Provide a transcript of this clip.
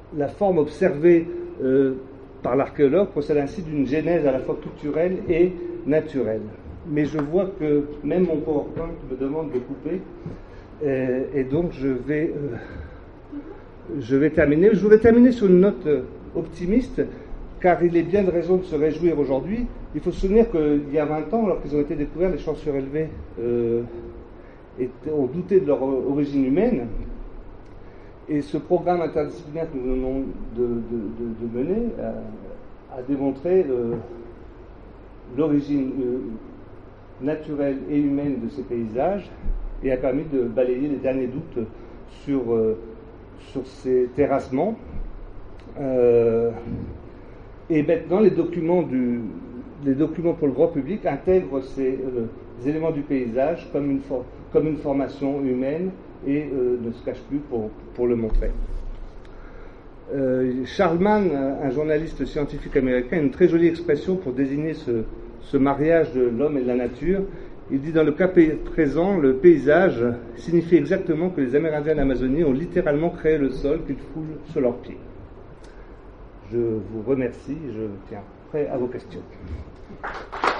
la forme observée par l'archéologue procède ainsi d'une genèse à la fois culturelle et naturelle. Mais je vois que même mon PowerPoint me demande de couper, et donc je vais terminer. Je voudrais terminer sur une note optimiste, car il est bien de raison de se réjouir aujourd'hui. Il faut se souvenir qu'il y a 20 ans, lorsqu'ils ont été découverts, les champs surélevés ont douté de leur origine humaine. Et ce programme interdisciplinaire que nous venons de mener a démontré l'origine naturelle et humaine de ces paysages et a permis de balayer les derniers doutes sur ces terrassements. Et maintenant, les documents pour le grand public intègrent ces éléments du paysage comme une formation humaine et ne se cache plus pour le montrer. Charles Mann, un journaliste scientifique américain, a une très jolie expression pour désigner ce mariage de l'homme et de la nature. Il dit: dans le cas présent, le paysage signifie exactement que les Amérindiens d'Amazonie ont littéralement créé le sol qu'ils foulent sur leurs pieds. Je vous remercie, je tiens prêt à vos questions.